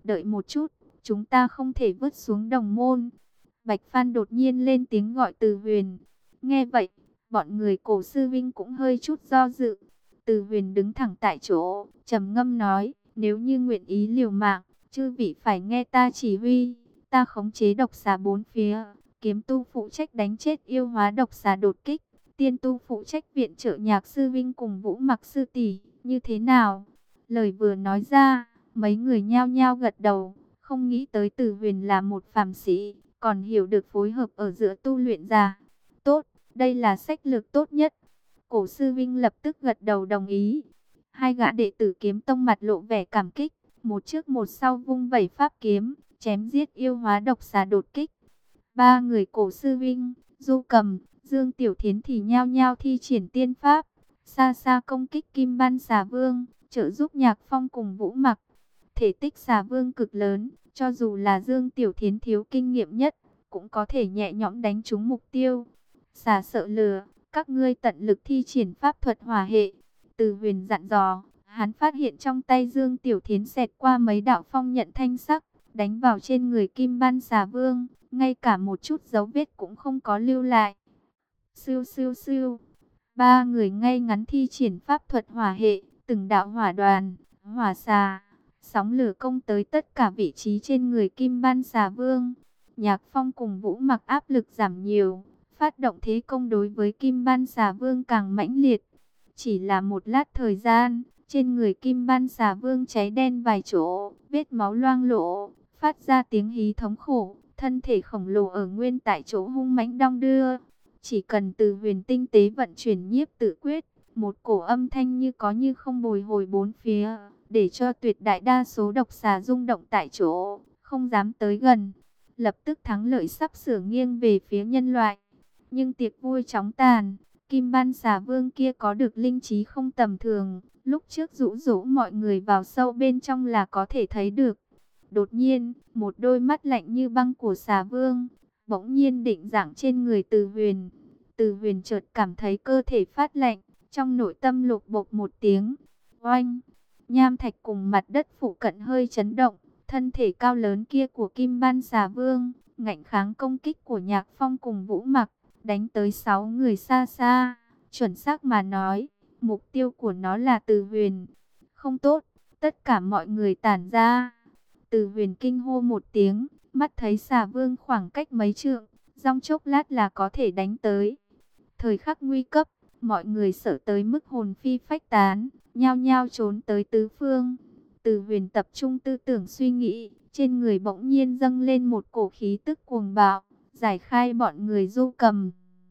đợi một chút, chúng ta không thể vứt xuống đồng môn. Bạch Phan đột nhiên lên tiếng gọi Từ Huyền. Nghe vậy, bọn người Cổ sư vinh cũng hơi chút do dự. Từ Huyền đứng thẳng tại chỗ, trầm ngâm nói, nếu như nguyện ý liều mạng, chư vị phải nghe ta chỉ huy. Ta khống chế độc xà bốn phía, kiếm tu phụ trách đánh chết yêu hóa độc xà đột kích, tiên tu phụ trách viện trợ Nhạc sư vinh cùng Vũ Mặc sư tỷ, như thế nào? Lời vừa nói ra, mấy người nhao nhao gật đầu, không nghĩ tới Từ Huyền là một phàm sĩ, còn hiểu được phối hợp ở giữa tu luyện giả. Tốt, đây là sách lược tốt nhất. Cổ sư vinh lập tức gật đầu đồng ý. Hai gã đệ tử Kiếm Tông mặt lộ vẻ cảm kích, một trước một sau vung vẩy pháp kiếm, chém giết yêu hóa độc xà đột kích. Ba người Cổ sư vinh, Du Cầm, Dương Tiểu Thiến thì nhao nhao thi triển tiên pháp, xa xa công kích Kim Ban Xà Vương, trợ giúp Nhạc Phong cùng Vũ Mặc. Thể tích Xà Vương cực lớn, cho dù là Dương Tiểu Thiến thiếu kinh nghiệm nhất, cũng có thể nhẹ nhõm đánh trúng mục tiêu. Xà sợ lửa, các ngươi tận lực thi triển pháp thuật hỏa hệ. Từ Huyền dặn dò, hắn phát hiện trong tay Dương Tiểu Thiến xẹt qua mấy đạo phong nhận thanh sắc, đánh vào trên người Kim Ban Xà Vương, ngay cả một chút dấu vết cũng không có lưu lại. Siêu siêu siêu, ba người ngay ngắn thi triển pháp thuật hỏa hệ, từng đạo hỏa đoàn, hỏa xà, sóng lửa công tới tất cả vị trí trên người Kim Ban Xà Vương. Nhạc Phong cùng Vũ Mặc áp lực giảm nhiều, phát động thế công đối với Kim Ban Xà Vương càng mãnh liệt. Chỉ là một lát thời gian, trên người Kim Ban Xà Vương cháy đen vài chỗ, vết máu loang lổ, phát ra tiếng hí thống khổ, thân thể khổng lồ ở nguyên tại chỗ hung mãnh đong đưa. Chỉ cần Từ Huyền tinh tế vận chuyển nhiếp tự quyết, một cổ âm thanh như có như không bồi hồi bốn phía, để cho tuyệt đại đa số độc xà rung động tại chỗ, không dám tới gần. Lập tức thắng lợi sắp sửa nghiêng về phía nhân loại. Nhưng tiệc vui chóng tàn, Kim Ban Xà Vương kia có được linh trí không tầm thường, lúc trước dụ dỗ mọi người vào sâu bên trong là có thể thấy được. Đột nhiên, một đôi mắt lạnh như băng của Xà Vương bỗng nhiên định dạng trên người Từ Huyền. Từ Huyền chợt cảm thấy cơ thể phát lạnh, trong nội tâm lục bộc một tiếng. Oanh! Nham thạch cùng mặt đất phụ cận hơi chấn động, thân thể cao lớn kia của Kim Ban Xà Vương ngạnh kháng công kích của Nhạc Phong cùng Vũ Mặc, đánh tới sáu người xa xa. Chuẩn xác mà nói, mục tiêu của nó là Từ Huyền. Không tốt, tất cả mọi người tản ra. Từ Huyền kinh hô một tiếng, mắt thấy Xà Vương khoảng cách mấy trượng, trong chốc lát là có thể đánh tới. Thời khắc nguy cấp, mọi người sợ tới mức hồn phi phách tán, nhao nhao trốn tới tứ phương. Từ Huyền tập trung tư tưởng suy nghĩ, trên người bỗng nhiên dâng lên một cổ khí tức cuồng bạo, giải khai bọn người Du Cầm.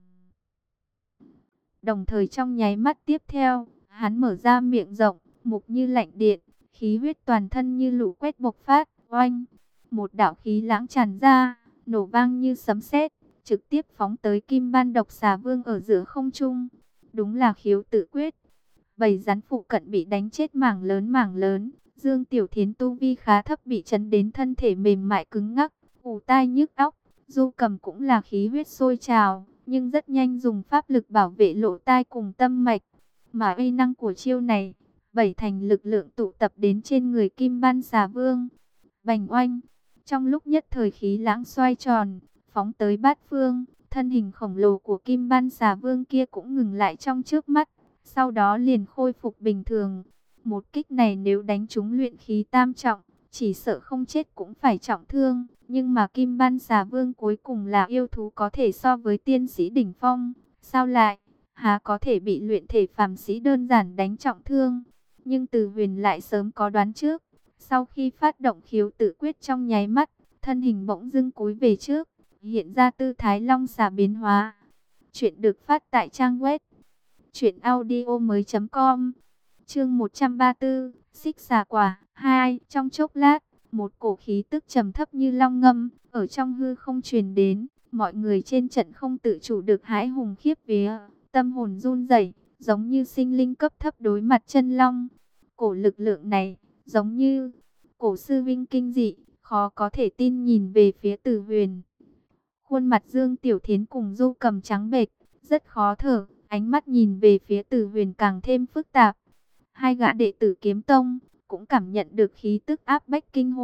Đồng thời trong nháy mắt tiếp theo, hắn mở ra miệng rộng, mục như lạnh điện, khí huyết toàn thân như lũ quét bộc phát. Oanh! Một đạo khí lãng tràn ra, nổ vang như sấm sét, trực tiếp phóng tới Kim Ban độc xà vương ở giữa không trung. Đúng là khiếu tự quyết. Bầy rắn phụ cận bị đánh chết mảng lớn mảng lớn. Dương Tiểu Thiến tu vi khá thấp bị chấn đến thân thể mềm mại cứng ngắc, ù tai nhức óc. Du Cầm cũng là khí huyết sôi trào, nhưng rất nhanh dùng pháp lực bảo vệ lỗ tai cùng tâm mạch. Mà uy năng của chiêu này, bảy thành lực lượng tụ tập đến trên người Kim Ban xà vương. Bành oanh! Trong lúc nhất thời khí lãng xoay tròn, phóng tới bát phương, thân hình khổng lồ của Kim Ban xà vương kia cũng ngừng lại trong trước mắt, sau đó liền khôi phục bình thường. Một kích này nếu đánh trúng luyện khí tam trọng, chỉ sợ không chết cũng phải trọng thương. Nhưng mà Kim Ban xà vương cuối cùng là yêu thú có thể so với tiên sĩ đỉnh phong, sao lại há có thể bị luyện thể phàm sĩ đơn giản đánh trọng thương. Nhưng Từ Huyền lại sớm có đoán trước. Sau khi phát động khiếu tự quyết trong nháy mắt, thân hình bỗng dưng cúi về trước, hiện ra tư thái long xà biến hóa. Chuyện được phát tại trang web truyện audio mới chấm com. Chương một trăm ba mươi tư, Xích xà quả hai. Trong chốc lát, một cổ khí tức trầm thấp như long ngâm ở trong hư không truyền đến, mọi người trên trận không tự chủ được hãi hùng khiếp vía, tâm hồn run rẩy, giống như sinh linh cấp thấp đối mặt chân long. Cổ lực lượng này, giống như Cổ sư vinh kinh dị, khó có thể tin nhìn về phía Từ Huyền. Khuôn mặt Dương Tiểu Thiến cùng Du Cầm trắng bệch, rất khó thở, ánh mắt nhìn về phía Từ Huyền càng thêm phức tạp. Hai gã đệ tử Kiếm Tông cũng cảm nhận được khí tức áp bách kinh hồn,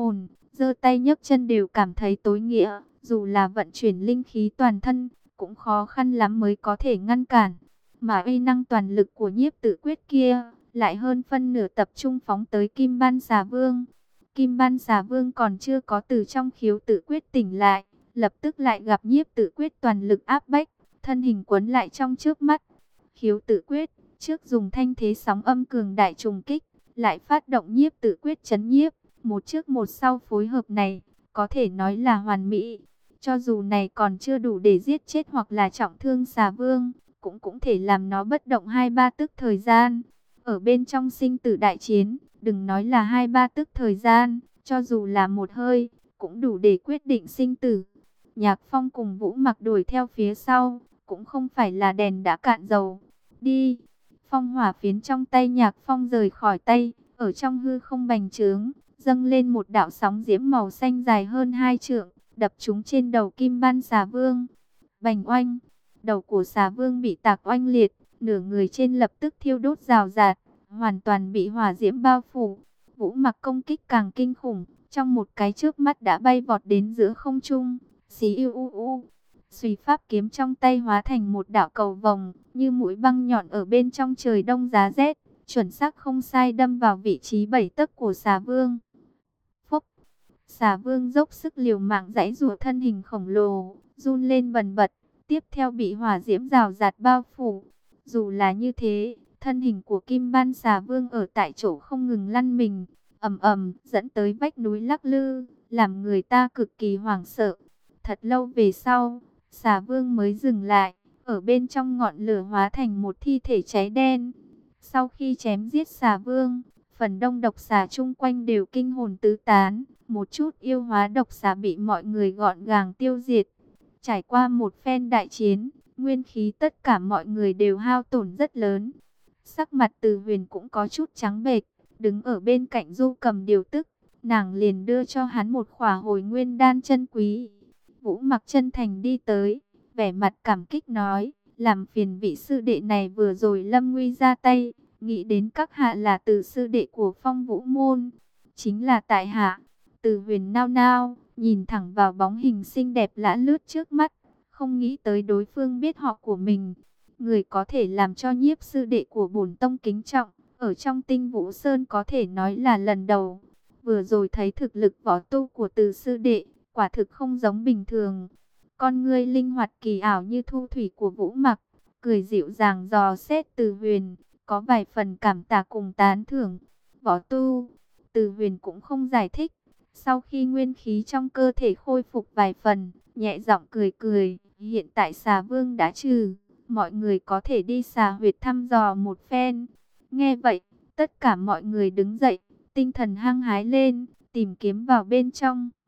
giơ tay nhấc chân đều cảm thấy tối nghĩa, dù là vận chuyển linh khí toàn thân, cũng khó khăn lắm mới có thể ngăn cản. Mà uy năng toàn lực của nhiếp tự quyết kia, lại hơn phân nửa tập trung phóng tới Kim Ban Xà Vương. Kim Ban Xà Vương còn chưa có từ trong khiếu tự quyết tỉnh lại, lập tức lại gặp nhiếp tự quyết toàn lực áp bách, thân hình quấn lại trong trước mắt. Khiếu tự quyết, trước dùng thanh thế sóng âm cường đại trùng kích, lại phát động nhiếp tự quyết chấn nhiếp, một trước một sau phối hợp này, có thể nói là hoàn mỹ. Cho dù này còn chưa đủ để giết chết hoặc là trọng thương Xà Vương, cũng cũng thể làm nó bất động hai ba tức thời gian. Ở bên trong sinh tử đại chiến, đừng nói là hai ba tức thời gian, cho dù là một hơi, cũng đủ để quyết định sinh tử. Nhạc Phong cùng Vũ Mặc đuổi theo phía sau, cũng không phải là đèn đã cạn dầu. Đi! Phong hỏa phiến trong tay Nhạc Phong rời khỏi tay, ở trong hư không bành trướng, dâng lên một đạo sóng diễm màu xanh dài hơn hai trượng, đập trúng trên đầu Kim Ban Xà Vương. Bành oanh! Đầu của Xà Vương bị tạc oanh liệt, nửa người trên lập tức thiêu đốt rào rạt, hoàn toàn bị hỏa diễm bao phủ. Vũ Mặc công kích càng kinh khủng, trong một cái chớp mắt đã bay vọt đến giữa không trung. Xí u u u, Xùy pháp kiếm trong tay hóa thành một đạo cầu vồng, như mũi băng nhọn ở bên trong trời đông giá rét, chuẩn xác không sai đâm vào vị trí bảy tấc của Xà Vương. Phốc, Xà Vương dốc sức liều mạng giãy giụa, thân hình khổng lồ run lên bần bật, tiếp theo bị hỏa diễm rào rạt bao phủ. Dù là như thế, thân hình của Kim Ban Xà Vương ở tại chỗ không ngừng lăn mình, ầm ầm dẫn tới vách núi lắc lư, làm người ta cực kỳ hoảng sợ. Thật lâu về sau, Xà Vương mới dừng lại, ở bên trong ngọn lửa hóa thành một thi thể cháy đen. Sau khi chém giết Xà Vương, phần đông độc xà chung quanh đều kinh hồn tứ tán, một chút yêu hóa độc xà bị mọi người gọn gàng tiêu diệt. Trải qua một phen đại chiến, nguyên khí tất cả mọi người đều hao tổn rất lớn. Sắc mặt Từ Huyền cũng có chút trắng bệch, đứng ở bên cạnh Du Cầm điều tức, nàng liền đưa cho hắn một khỏa hồi nguyên đan chân quý. Vũ Mặc chân thành đi tới, vẻ mặt cảm kích nói, làm phiền vị sư đệ này vừa rồi lâm nguy ra tay, nghĩ đến các hạ là Từ sư đệ của Phong Vũ môn. Chính là tại hạ. Từ Huyền nao nao, nhìn thẳng vào bóng hình xinh đẹp lã lướt trước mắt, không nghĩ tới đối phương biết họ của mình. Người có thể làm cho nhiếp sư đệ của bổn tông kính trọng, ở trong Tinh Vũ Sơn có thể nói là lần đầu. Vừa rồi thấy thực lực võ tu của Từ sư đệ, quả thực không giống bình thường. Con ngươi linh hoạt kỳ ảo như thu thủy của Vũ Mặc, cười dịu dàng dò xét Từ Huyền, có vài phần cảm tạ cùng tán thưởng. Võ tu, Từ Huyền cũng không giải thích. Sau khi nguyên khí trong cơ thể khôi phục vài phần, nhẹ giọng cười cười, hiện tại Xà Vương đã trừ, mọi người có thể đi xà huyệt thăm dò một phen. Nghe vậy, tất cả mọi người đứng dậy, tinh thần hăng hái lên, tìm kiếm vào bên trong.